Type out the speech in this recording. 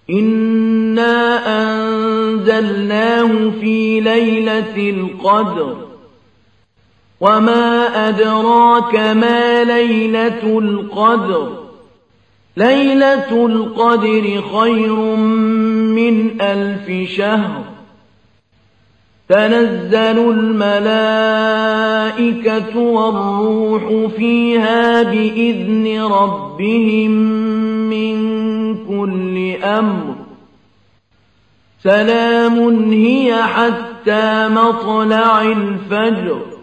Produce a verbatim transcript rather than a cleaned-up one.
إنا أنزلناه في ليلة القدر وما أدراك ما ليلة القدر ليلة القدر خير من ألف شهر تنزل الملائكة والروح فيها بإذن ربهم من كل أمر سلام هي حتى مطلع الفجر